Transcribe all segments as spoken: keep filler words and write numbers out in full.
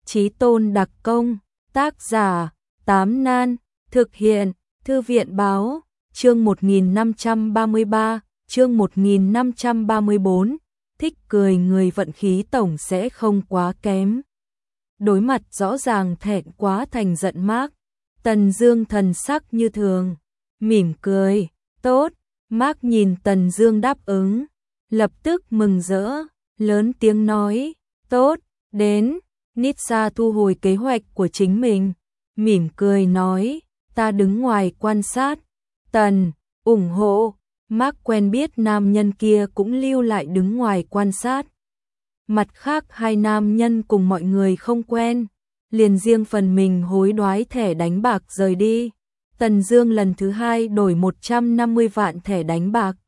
Chí tôn đặc công, tác giả, Tám Nan, thực hiện, Thư viện báo, chương một nghìn năm trăm ba mươi ba, chương một nghìn năm trăm ba mươi bốn, thích cười người vận khí tổng sẽ không quá kém. Đối mặt rõ ràng thẹn quá thành giận Mark, Tần Dương thần sắc như thường, mỉm cười, tốt, Mark nhìn Tần Dương đáp ứng, lập tức mừng rỡ, lớn tiếng nói, tốt, đến, Nitsa thu hồi kế hoạch của chính mình, mỉm cười nói, ta đứng ngoài quan sát, Tần, ủng hộ, Mark quen biết nam nhân kia cũng lưu lại đứng ngoài quan sát. Mặt khác hai nam nhân cùng mọi người không quen, liền riêng phần mình hối đoái thẻ đánh bạc rời đi. Tần Dương lần thứ hai đổi một trăm năm mươi vạn thẻ đánh bạc,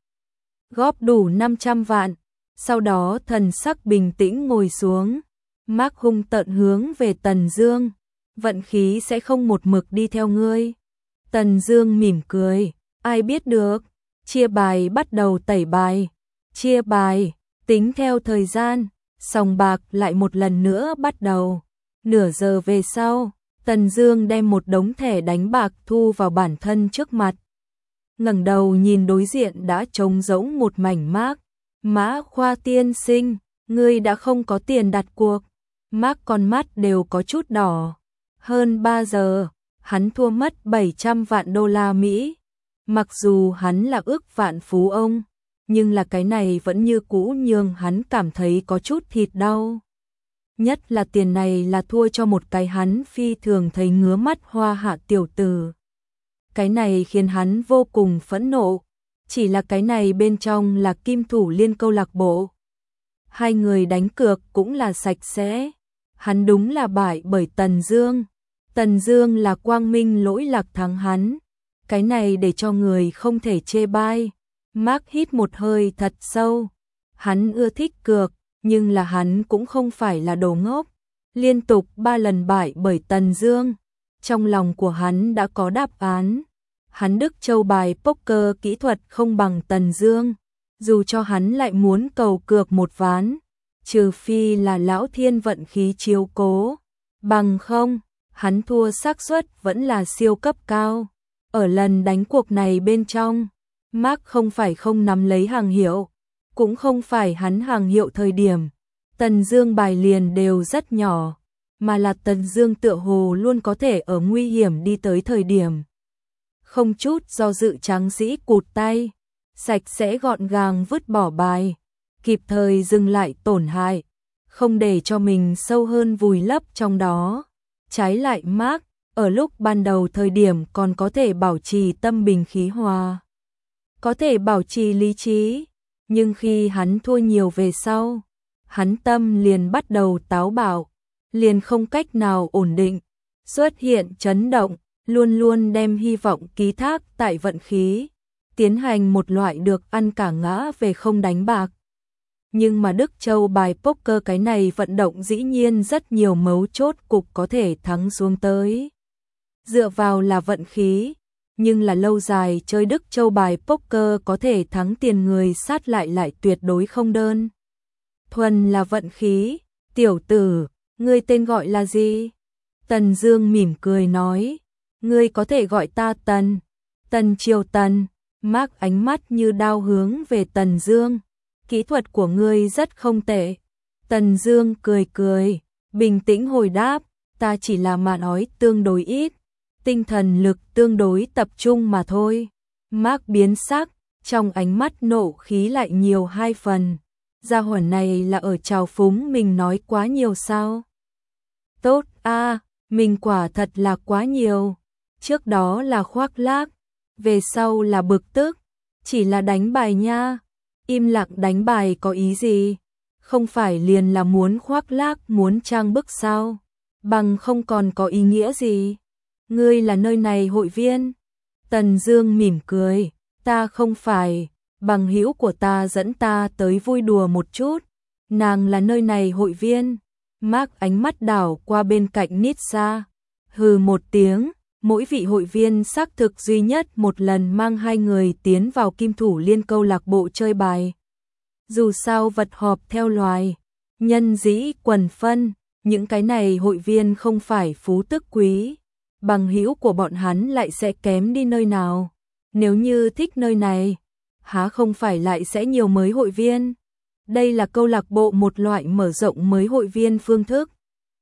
góp đủ năm trăm vạn, sau đó thần sắc bình tĩnh ngồi xuống. Mark hung tợn hướng về Tần Dương, vận khí sẽ không một mực đi theo ngươi. Tần Dương mỉm cười, ai biết được, chia bài bắt đầu tẩy bài, chia bài, tính theo thời gian, sòng bạc lại một lần nữa bắt đầu. Nửa giờ về sau, Tần Dương đem một đống thẻ đánh bạc thu vào bản thân trước mặt. Ngẩng đầu nhìn đối diện đã trống rỗng một mảnh Mark, Mã Khoa tiên sinh, ngươi đã không có tiền đặt cuộc. Mark con mắt đều có chút đỏ. Hơn ba giờ, hắn thua mất bảy trăm vạn đô la Mỹ. Mặc dù hắn là ước vạn phú ông, nhưng là cái này vẫn như cũ nhường hắn cảm thấy có chút thịt đau. Nhất là tiền này là thua cho một cái hắn phi thường thấy ngứa mắt Hoa Hạ tiểu tử. Cái này khiến hắn vô cùng phẫn nộ, chỉ là cái này bên trong là Kim Thủ Liên câu lạc bộ. Hai người đánh cược cũng là sạch sẽ, hắn đúng là bại bởi Tần Dương. Tần Dương là quang minh lỗi lạc thắng hắn, cái này để cho người không thể chê bai. Mark hít một hơi thật sâu, hắn ưa thích cược, nhưng là hắn cũng không phải là đồ ngốc. Liên tục ba lần bại bởi Tần Dương, trong lòng của hắn đã có đáp án. Hắn Đức Châu bài poker kỹ thuật không bằng Tần Dương, dù cho hắn lại muốn cầu cược một ván, trừ phi là lão thiên vận khí chiếu cố, bằng không, hắn thua xác suất vẫn là siêu cấp cao. Ở lần đánh cuộc này bên trong, Mark không phải không nắm lấy hàng hiệu, cũng không phải hắn hàng hiệu thời điểm, Tần Dương bài liền đều rất nhỏ, mà là Tần Dương tựa hồ luôn có thể ở nguy hiểm đi tới thời điểm, không chút do dự tráng sĩ cụt tay, sạch sẽ gọn gàng vứt bỏ bài, kịp thời dừng lại tổn hại, không để cho mình sâu hơn vùi lấp trong đó. Trái lại Mark, ở lúc ban đầu thời điểm còn có thể bảo trì tâm bình khí hòa, có thể bảo trì lý trí, nhưng khi hắn thua nhiều về sau, hắn tâm liền bắt đầu táo bạo, liền không cách nào ổn định, xuất hiện chấn động, luôn luôn đem hy vọng ký thác tại vận khí, tiến hành một loại được ăn cả ngã về không đánh bạc. Nhưng mà Đức Châu bài poker cái này vận động dĩ nhiên rất nhiều mấu chốt cục có thể thắng xuống tới. Dựa vào là vận khí, nhưng là lâu dài chơi Đức Châu bài poker có thể thắng tiền người sát lại lại tuyệt đối không đơn. Thuần là vận khí, tiểu tử, ngươi tên gọi là gì? Tần Dương mỉm cười nói, ngươi có thể gọi ta Tần, Tần Triều Tần. Mark ánh mắt như đao hướng về Tần Dương, kỹ thuật của ngươi rất không tệ. Tần Dương cười cười, bình tĩnh hồi đáp, ta chỉ là mà nói tương đối ít, tinh thần lực tương đối tập trung mà thôi. Mark biến sắc, trong ánh mắt nộ khí lại nhiều hai phần. Gia hỏa này là ở trào phúng mình nói quá nhiều sao? Tốt a, à, mình quả thật là quá nhiều. Trước đó là khoác lác, về sau là bực tức, chỉ là đánh bài nha. Im lặng đánh bài có ý gì? Không phải liền là muốn khoác lác, muốn trang bức sao? Bằng không còn có ý nghĩa gì? Ngươi là nơi này hội viên? Tần Dương mỉm cười, ta không phải, bằng hữu của ta dẫn ta tới vui đùa một chút, nàng là nơi này hội viên. Mark ánh mắt đảo qua bên cạnh Nitsa, hừ một tiếng, mỗi vị hội viên xác thực duy nhất một lần mang hai người tiến vào Kim Thủ Liên câu lạc bộ chơi bài. Dù sao vật họp theo loài, nhân dĩ quần phân, Những cái này hội viên không phải phú tức quý, bằng hữu của bọn hắn lại sẽ kém đi nơi nào. Nếu như thích nơi này, há không phải lại sẽ nhiều mới hội viên. Đây là câu lạc bộ một loại mở rộng mới hội viên phương thức.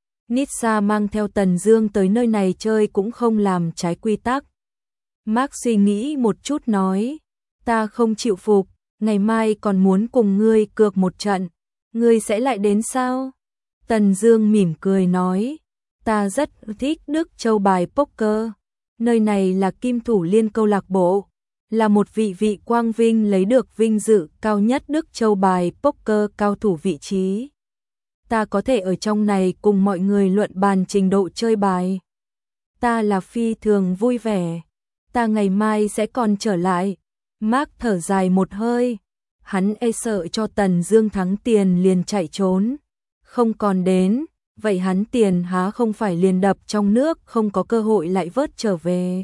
Nitsa mang theo Tần Dương tới nơi này chơi cũng không làm trái quy tắc. Mark suy nghĩ một chút nói, ta không chịu phục, ngày mai còn muốn cùng ngươi cược một trận, ngươi sẽ lại đến sao? Tần Dương mỉm cười nói, ta rất thích Đức Châu bài poker, nơi này là kim thủ liên câu lạc bộ, là một vị vị quang vinh lấy được vinh dự cao nhất Đức Châu bài poker cao thủ vị trí. Ta có thể ở trong này cùng mọi người luận bàn trình độ chơi bài. Ta là phi thường vui vẻ. Ta ngày mai sẽ còn trở lại. Mark thở dài một hơi. Hắn e sợ cho Tần Dương thắng tiền liền chạy trốn. Không còn đến, vậy hắn tiền há không phải liền đập trong nước không có cơ hội lại vớt trở về.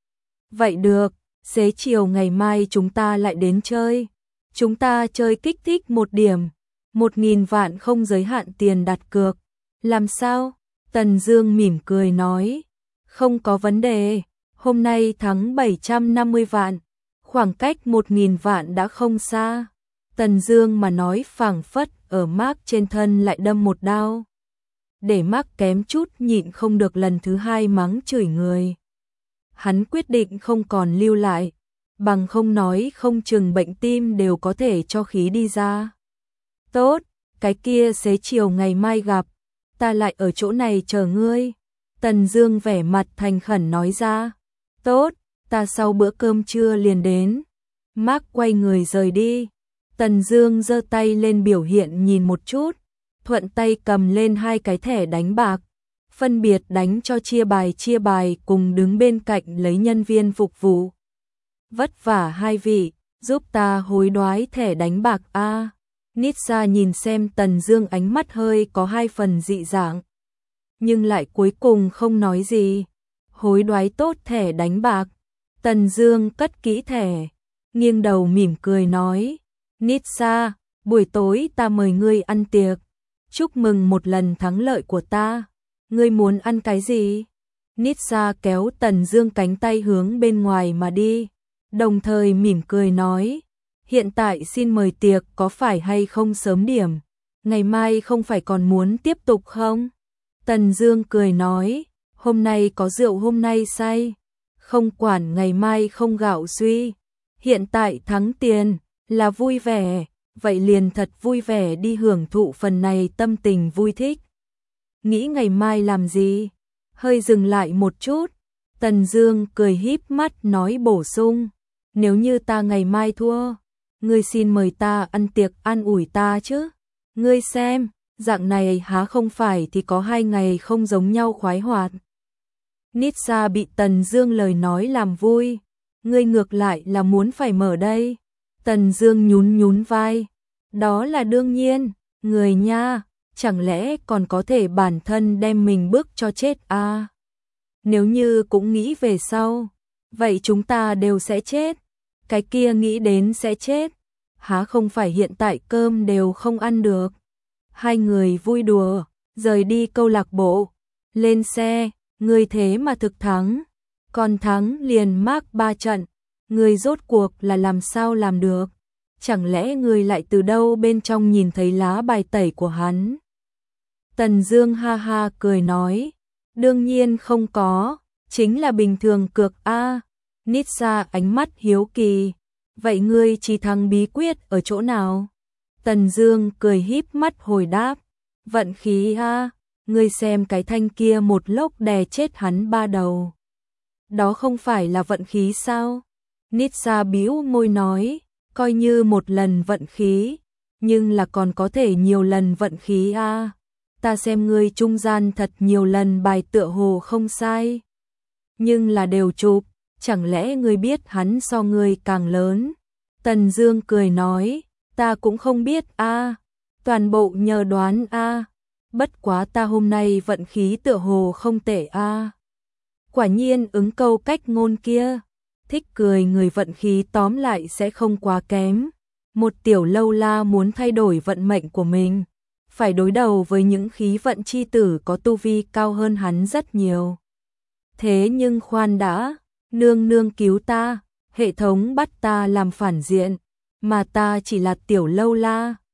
Vậy được, xế chiều ngày mai chúng ta lại đến chơi. Chúng ta chơi kích thích một điểm. Một nghìn vạn không giới hạn tiền đặt cược. Làm sao? Tần Dương mỉm cười nói. Không có vấn đề. Hôm nay thắng bảy trăm năm mươi vạn. Khoảng cách một nghìn vạn đã không xa. Tần Dương mà nói phảng phất ở Mark trên thân lại đâm một đao. Để Mark kém chút nhịn không được lần thứ hai mắng chửi người. Hắn quyết định không còn lưu lại. Bằng không nói không chừng bệnh tim đều có thể cho khí đi ra. Tốt, cái kia xế chiều ngày mai gặp, ta lại ở chỗ này chờ ngươi. Tần Dương vẻ mặt thành khẩn nói ra. Tốt, ta sau bữa cơm trưa liền đến. Mark quay người rời đi. Tần Dương giơ tay lên biểu hiện nhìn một chút, thuận tay cầm lên hai cái thẻ đánh bạc, phân biệt đánh cho chia bài chia bài cùng đứng bên cạnh lấy nhân viên phục vụ. Vất vả hai vị, giúp ta hối đoái thẻ đánh bạc a. Nitsa nhìn xem Tần Dương ánh mắt hơi có hai phần dị dạng, nhưng lại cuối cùng không nói gì. Hối đoái tốt thẻ đánh bạc. Tần Dương cất kỹ thẻ, nghiêng đầu mỉm cười nói, Nitsa, buổi tối ta mời ngươi ăn tiệc, chúc mừng một lần thắng lợi của ta. Ngươi muốn ăn cái gì? Nitsa kéo Tần Dương cánh tay hướng bên ngoài mà đi, đồng thời mỉm cười nói, hiện tại xin mời tiệc có phải hay không sớm điểm, ngày mai không phải còn muốn tiếp tục không? Tần Dương cười nói, hôm nay có rượu hôm nay say, không quản ngày mai không gạo suy, hiện tại thắng tiền là vui vẻ, vậy liền thật vui vẻ đi hưởng thụ phần này tâm tình vui thích. Nghĩ ngày mai làm gì? Hơi dừng lại một chút, Tần Dương cười híp mắt nói bổ sung, nếu như ta ngày mai thua, ngươi xin mời ta ăn tiệc an ủi ta chứ. Ngươi xem, dạng này há không phải thì có hai ngày không giống nhau khoái hoạt. Nitsa bị Tần Dương lời nói làm vui, ngươi ngược lại là muốn phải mở đây. Tần Dương nhún nhún vai, đó là đương nhiên, người nha, chẳng lẽ còn có thể bản thân đem mình bước cho chết à? Nếu như cũng nghĩ về sau, vậy chúng ta đều sẽ chết. Cái kia nghĩ đến sẽ chết, há không phải hiện tại cơm đều không ăn được. Hai người vui đùa, rời đi câu lạc bộ, lên xe, người thế mà thực thắng, còn thắng liền mác ba trận, người rốt cuộc là làm sao làm được? Chẳng lẽ người lại từ đâu bên trong nhìn thấy lá bài tẩy của hắn? Tần Dương ha ha cười nói, đương nhiên không có, chính là bình thường cược a. Nitsa ánh mắt hiếu kỳ, vậy ngươi chỉ thắng bí quyết ở chỗ nào? Tần Dương cười híp mắt hồi đáp, vận khí a, ngươi xem cái thanh kia một lốc đè chết hắn ba đầu. Đó không phải là vận khí sao? Nitsa bĩu môi nói, coi như một lần vận khí, nhưng là còn có thể nhiều lần vận khí a. Ta xem ngươi trung gian thật nhiều lần bài tựa hồ không sai, nhưng là đều chụp, chẳng lẽ ngươi biết hắn so ngươi càng lớn? Tần Dương cười nói, ta cũng không biết a, toàn bộ nhờ đoán a, bất quá ta hôm nay vận khí tựa hồ không tệ a. Quả nhiên ứng câu cách ngôn kia, thích cười người vận khí tóm lại sẽ không quá kém. Một tiểu lâu la muốn thay đổi vận mệnh của mình, phải đối đầu với những khí vận chi tử có tu vi cao hơn hắn rất nhiều. Thế nhưng khoan đã, nương nương cứu ta, hệ thống bắt ta làm phản diện, mà ta chỉ là tiểu lâu la,